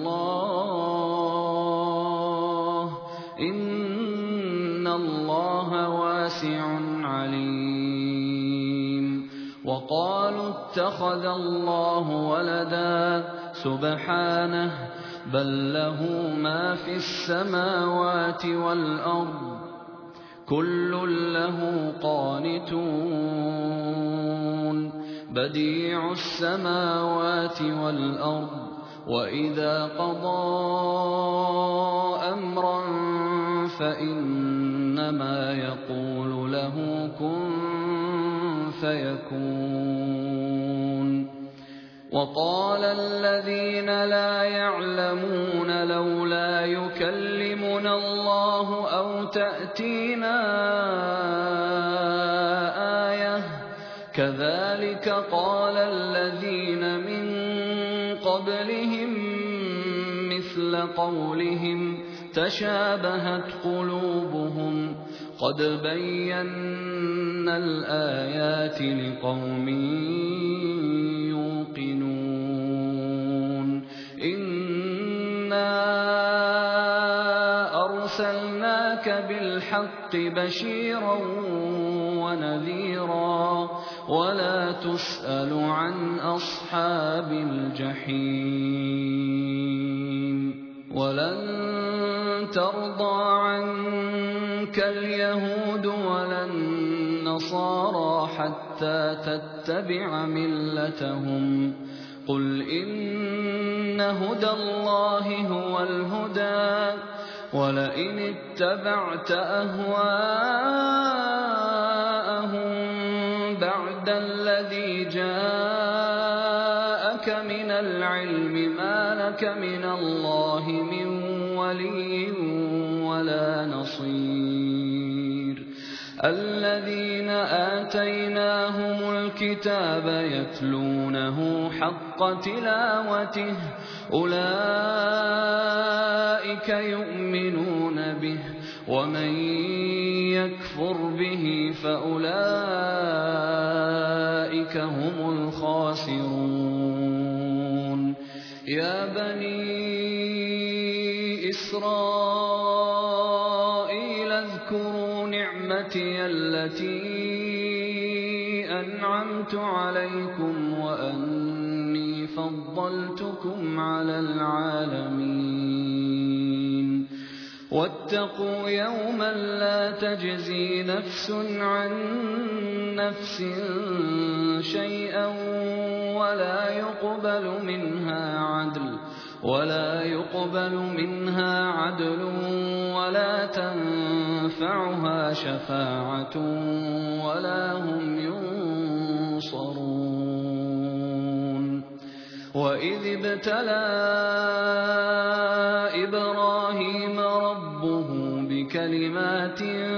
اللَّهِ إِنَّ اللَّهَ وَاسِعٌ عَلِيمٌ وَقَالُوا اتَّخَذَ اللَّهُ وَلَدًا سُبْحَانَهُ بَل لَّهُ مَا فِي السَّمَاوَاتِ وَالْأَرْضِ كُلٌّ لَّهُ قَانِتُونَ بَدِيعُ السَّمَاوَاتِ وَالْأَرْضِ وَإِذَا قَضَىٰ أَمْرًا فَإِنَّمَا يَقُولُ لَهُ كُن فَيَكُونُ وَقَالَ الَّذِينَ لَا يَعْلَمُونَ لَوْلَا يُكَلِّمُنَا اللَّهُ أَوْ تَأْتِينَا آيَةٌ كَذَٰلِكَ قَالَ الَّذِينَ مِن قَبْلِهِم مِّثْلَ قَوْلِهِمْ تَشَابَهَتْ قُلُوبُهُمْ قَدْ بَيَّنَّا الْآيَاتِ لِقَوْمٍ يُوقِنُونَ إِنَّا أَرْسَلْنَاكَ بِالْحَقِّ بَشِيرًا وَنَذِيرًا وَلَا تُسْأَلُ عَنْ أَصْحَابِ الْجَحِيمِ وَلَن تَرْضَىٰ عَنكَ الْيَهُودُ وَلَا النَّصَارَىٰ حَتَّىٰ تَتَّبِعَ مِلَّتَهُمْ قُلْ إِنَّ هُدَى اللَّهِ هُوَ الْهُدَىٰ وَلَئِنِ اتَّبَعْتَ أَهْوَاءَهُم بَعْدَ الَّذِي جَاءَكَ مِنَ الْعِلْمِ مَا لَكَ مِنَ اللَّهِ مِن وَلِيٍّ وَلَا نَصِيرٍ الذين آتيناهم الكتاب يتلونه حق تلاوته أولئك يؤمنون به ومن يكفر به فأولئك هم الخاسرون يا بني إسرائيل اذكروا نعمتي التي أنعمت عليكم وأني فضلتكم على العالمين واتقوا يوما لا تجزي نفس عن نفس شيئا ولا يقبل منها عدل ولا تنفعها شفاعة ولا هم ينصرون وإذ ابتلى إبراهيم ربه بكلمات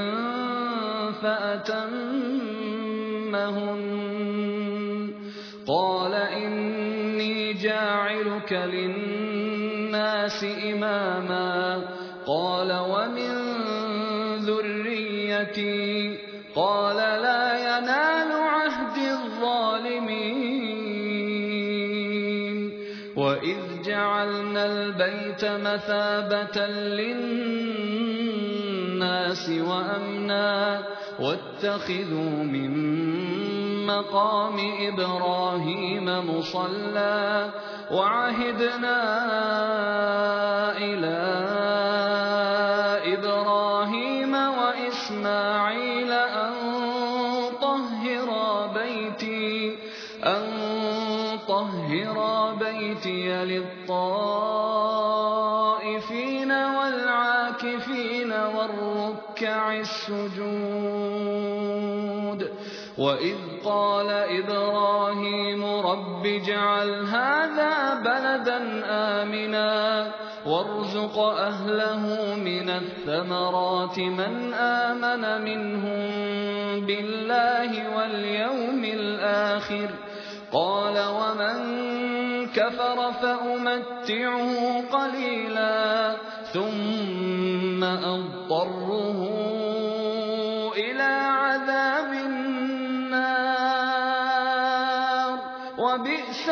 فأتمهن قال إني جاعلك للناس إماما قال ومن ذريتي قال لا ينال عهد الظالمين وإذ جعلنا البيت مثابة للناس وأمنا واتخذوا من مقام إبراهيم مصلى وعهدنا إلى إبراهيم وإسماعيل أن طهرا بيتي للطائفين والعاكفين والركع السجود وإذ قال إبراهيم رب اجعل هذا بلدا آمنا وارزق أهله من الثمرات من آمن منهم بالله واليوم الآخر قال ومن كفر فأمتعه قليلا ثم أضطره إلى عذاب النار وبئس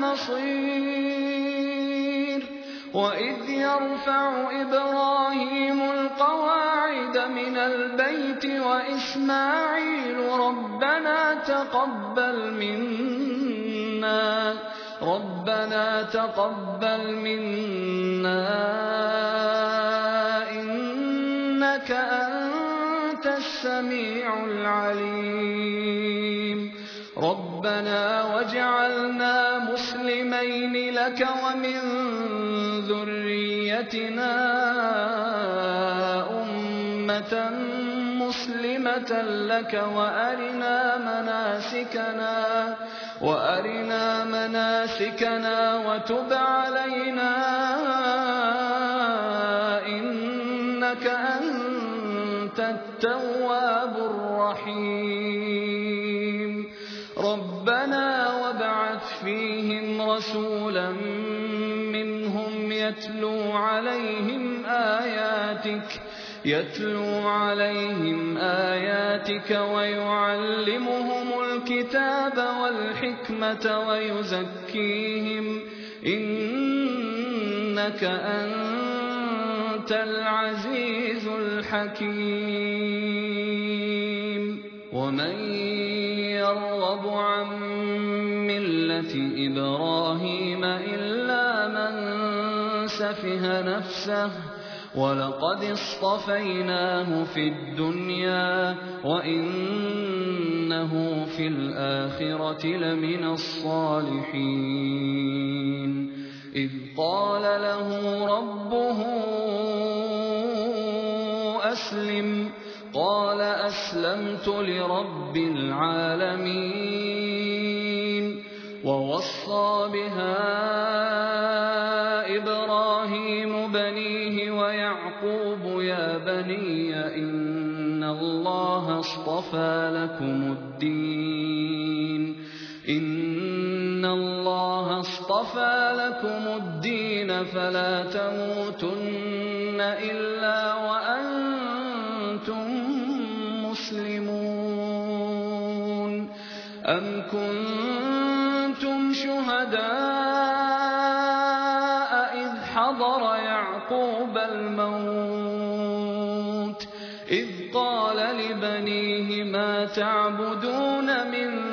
المصير وإذ يرفع إبراهيم القواعد من البيت وإسماعيل ربنا تقبل منا إنك أنت السميع العليم ربنا واجعلنا مسلمين لك ومن ذريتنا أمة مسلمة لك وأرنا مناسكنا وتب علينا إنك أنت التواب الرحيم ربنا وابعث فيهم رسولا منهم يتلو عليهم آياتك ويعلمهم الكتاب والحكمة ويزكيهم إنك أنت العزيز الحكيم ومن يرغب عن ملة إبراهيم إلا من سفه نفسه ولقد اصطفيناه في الدنيا وإنه في الآخرة لمن الصالحين إذ قال له ربه أسلم قال أسلمت لرب العالمين ووصى بها إبراهيم بنيه ويعقوب يا بني إن الله اصطفى لكم الدين فلا تموتن إلا وأنتم مسلمون. أم كنتم شهداء إذ حضر يعقوب الموت إذ قال لبنيه ما تعبدون من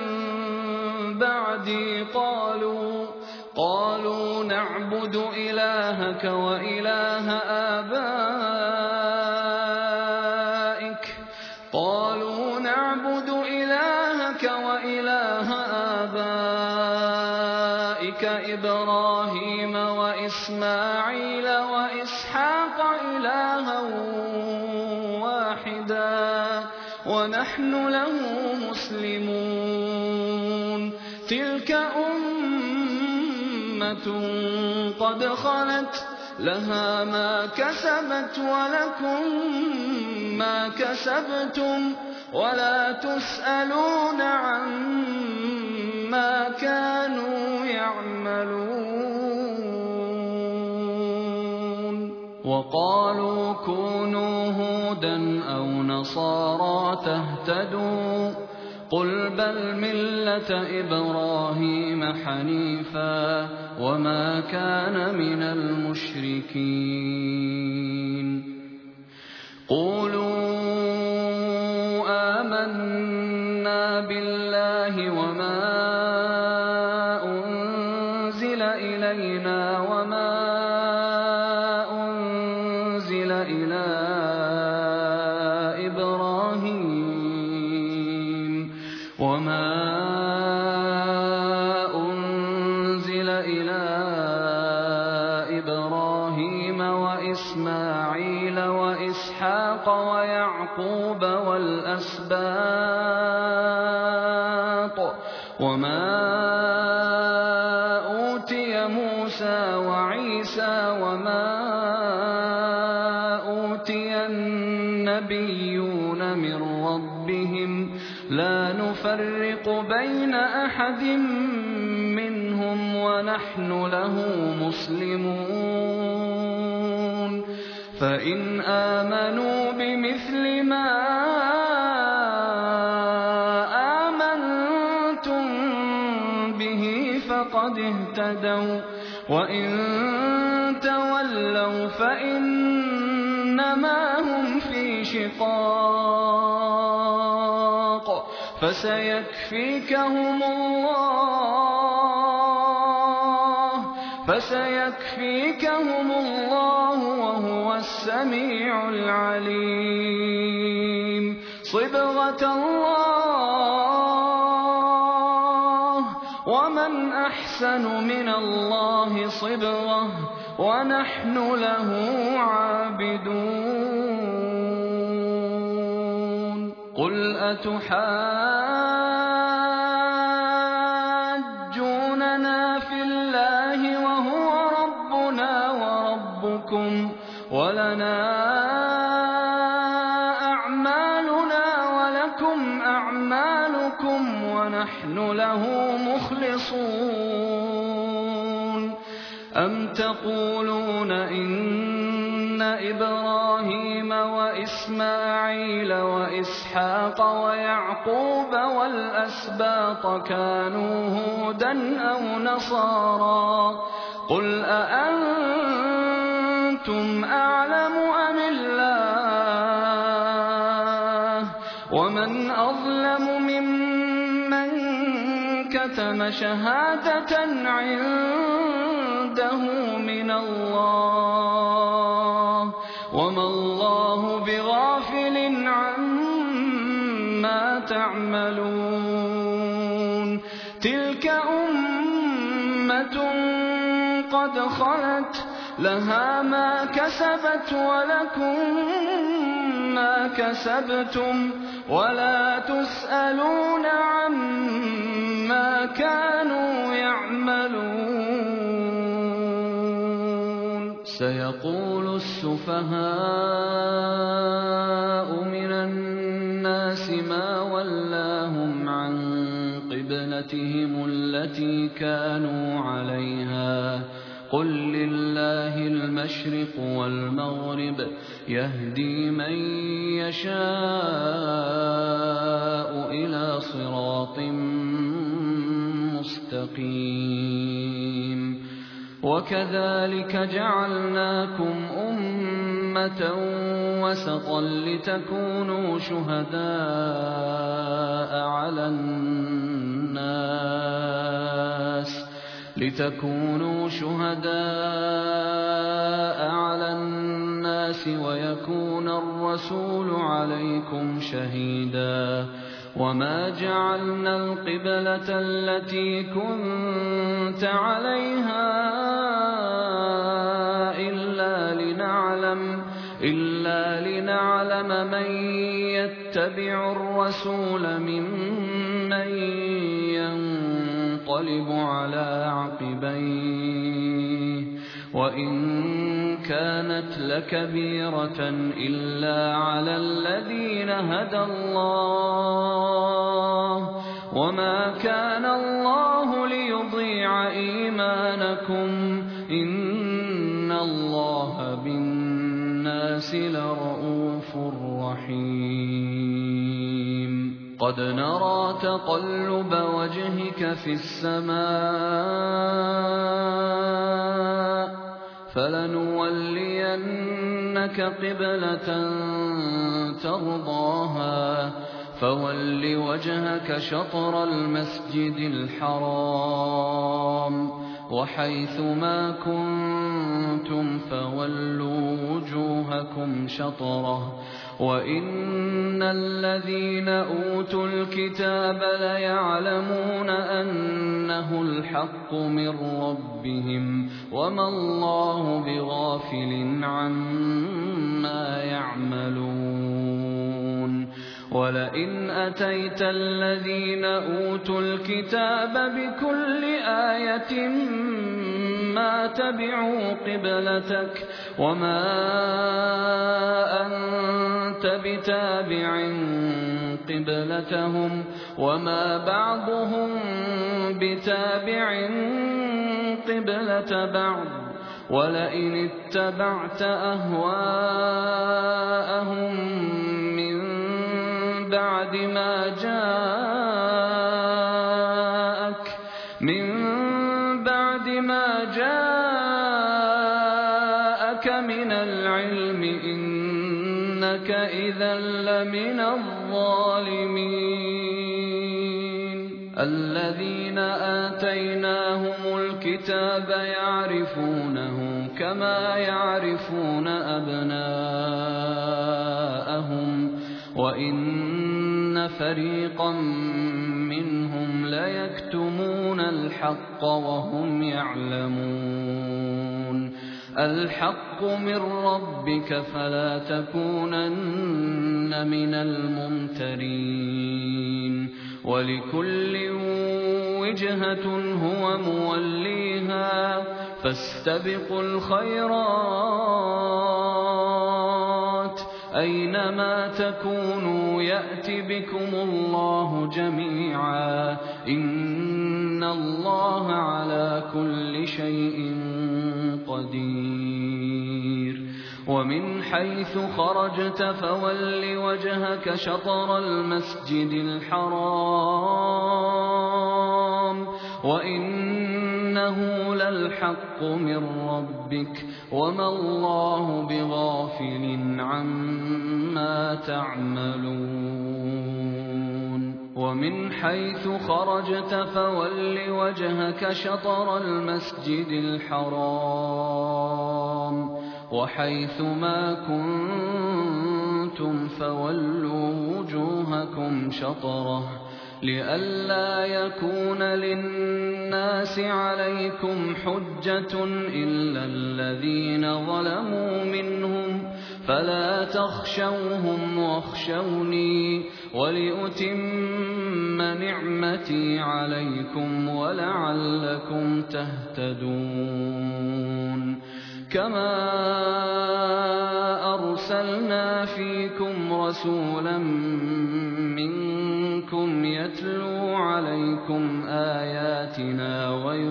بعدي قالوا نعبد إلهك وإله آبائك إبراهيم وإسماعيل وإسحاق إلها واحدا ونحن له مسلمون. تلك أمة قد خلت لها ما كسبت ولكم ما كسبتم ولا تسألون عما كانوا يعملون. وقالوا كونوا هودا أو نصارى تهتدوا قل بل ملة إبراهيم حنيفا وما كان من المشركين. قولوا آمنا بالله وما أنزل إلينا وما أنزل إلى إبراهيم وإسماعيل وإسحاق ويعقوب والأسباط وما أوتي موسى وعيسى وما أوتي النبيون من ربهم لا نفرق بين أحد منهم ونحن له مسلمون. فإن آمنوا بمثل ما آمنتم به فقد اهتدوا وإن تولوا فإنما هم في شقاق فسيكفيكهم الله وهو السميع العليم. صبغة الله ومن أحسن من الله صبغة ونحن له عابدون. قل أتحاجوننا في الله وهو ربنا وربكم ولنا أعمالنا ولكم أعمالكم ونحن له مخلصون. أم تقولون إن إبراهيم وإسماعيل وإسحاق ويعقوب والأسباط كانوا هودا أو نصارى قل أأنتم أعلم أم الله ومن أظلم ممن كتم شهادة عنده من الله وما الله بغافل عما تعملون. تلك أمة قد خلت لها ما كسبت ولكم ما كسبتم ولا تسألون عما كانوا يعملون. سيقول السفهاء من الناس ما ولاهم عن قبلتهم التي كانوا عليها قل لله المشرق والمغرب يهدي من يشاء إلى صراط مستقيم وكذلك جعلناكم أمة وسطا لتكونوا شهداء على الناس ويكون الرسول عليكم شهيدا وما جعلنا القبلة التي كنت عليها إلا لنعلم من يتبع الرسول ممن ينقلب على عقبيه وإن كانت لكبيرة إلا على الذين هدى الله وما كان الله ليضيع إيمانكم إن الله بالناس لرءوف رحيم قد نرى تقلب وجهك في السماء فلنولينك قبلة ترضاها فول وجهك شطر المسجد الحرام وحيث ما كنتم فولوا وجوهكم شطره وإن الذين أوتوا الكتاب ليعلمون أنه الحق من ربهم وما الله بغافل عما يعملون ولئن أتيت الذين أوتوا الكتاب بكل آية ما تبعوا قبلتك وما أنت بتابع قبلتهم وما بعضهم بتابع قبلة بعض ولئن اتبعت أهواءهم من بعد ما جاءك من العلم إنك إذا لمن الظالمين الذين آتيناهم الكتاب يعرفونه كما يعرفون أبناءهم وإن فريقا منهم ليكتمون الحق وهم يعلمون الحق من ربك فلا تكونن من الممترين ولكل وجهة هو موليها فاستبقوا الخيرات أينما تكونوا يأت بكم الله جميعا إن الله على كل شيء قدير ومن حيث خرجت فول وجهك شطر المسجد الحرام وإنه للحق من ربك وما الله بغافل عما تعملون ومن حيث خرجت فول وجهك شطر المسجد الحرام وحيث ما كنتم فولوا وجوهكم شطره لئلا يكون للناس عليكم حجة إلا الذين ظلموا منهم فلا تخشوهم واخشوني ولأتم نعمتي عليكم ولعلكم تهتدون كما أرسلنا فيكم رسولا منكم يتلو عليكم آياتنا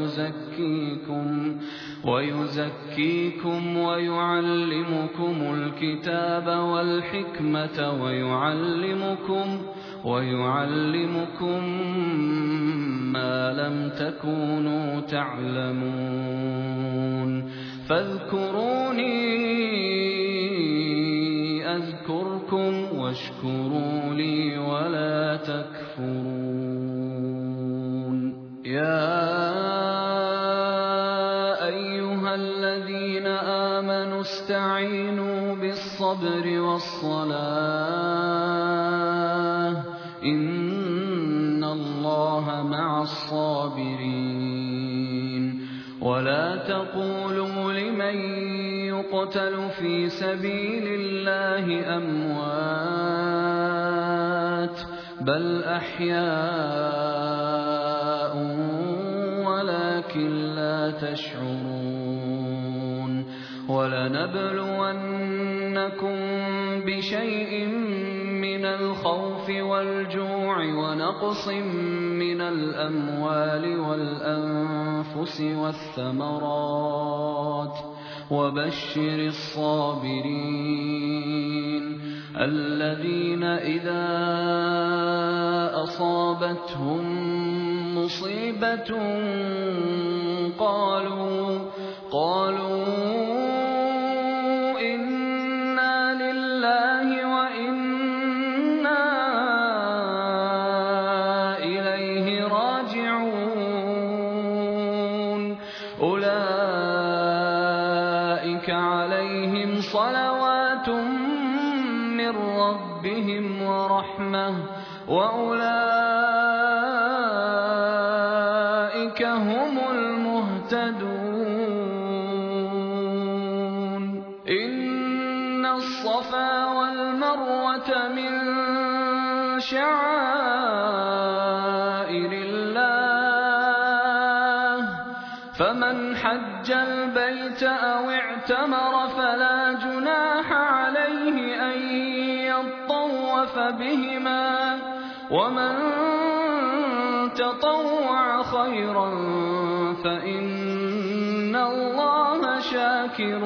ويزكيكم ويعلمكم الكتاب والحكمة ويعلمكم ما لم تكونوا تعلمون فاذكروني أذكركم واشكروا لي ولا تكفرون. يا أيها الذين آمنوا استعينوا بالصبر والصلاة إن الله مع الصابرين. ولا تقولوا لمن يقتل في سبيل الله أموات بل أحياء ولكن لا تشعرون. ولنبلونكم بشيء من الخوف والجوع ونقص من الأموال والأنفس والثمرات وبشر الصابرين الذين إذا أصابتهم مصيبة قالوا إنا لله وإنا إليه راجعون. أولئك عليهم صلوات من ربهم ورحمة وأولئك هم المهتدون. إن الصفا والمروة من شعائر الله فمن حج البيت أو اعتمر فلا جناح عليه أن يطوف بهما ومن تطوع خيرا فإن الله شاكر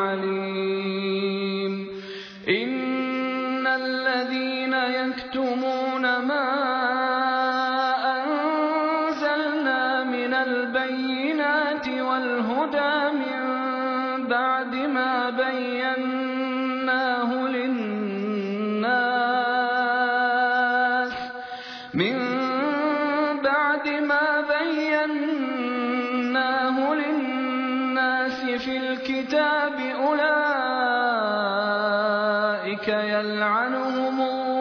عليم. إن الذين يكتمون ما أنزلنا من البينات والهدى من بعد ما بيناه للناس في الكتاب أولئك يلعنهم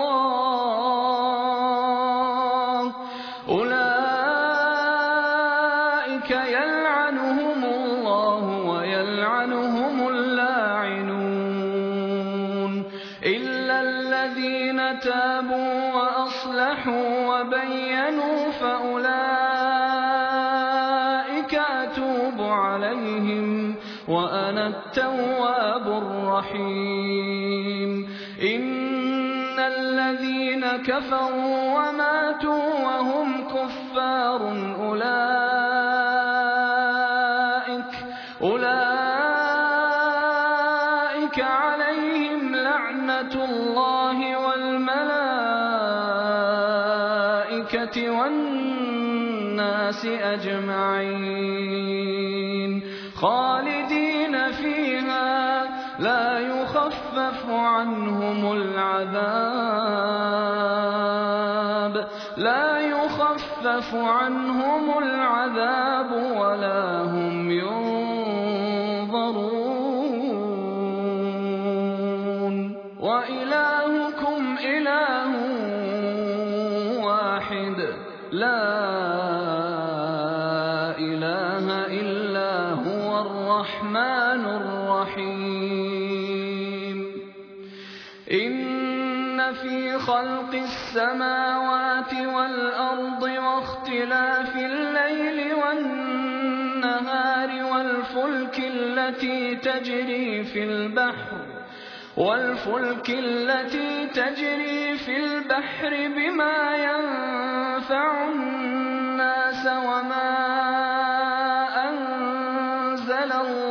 الله ويلعنهم اللاعنون إلا الذين تابوا وأصلحوا وبينوا فأولئك أتوب عليهم وأنا التواب الرحيم. إن الذين كفروا وماتوا وهم كفار أولئك عليهم لعنة الله والملائكة والناس أجمعين خالدين فيها لا يخفف عنهم العذاب ولا هم ينظرون. وإلهكم إله واحد لا إله إلا هو الرحمن الرحيم. إن في خلق السماوات والأرض واختلاف الليل والنهار والفلك التي تجري في البحر والفلك التي تجري في البحر بما ينفع الناس وما أنزل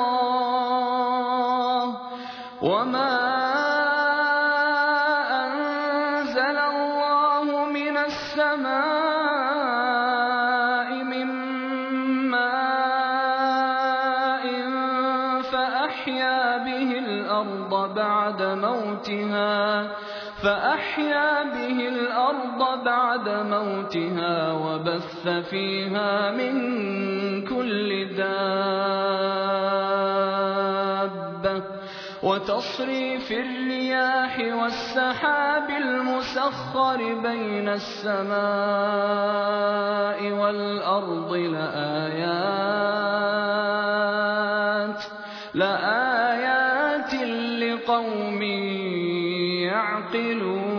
الله من السماء من ماء فأحيا به الأرض بعد موتها وبث فيها من كل دابة وتصريف الرياح والسحاب المسخر بين السماء والأرض لآيات لقوم يعقلون.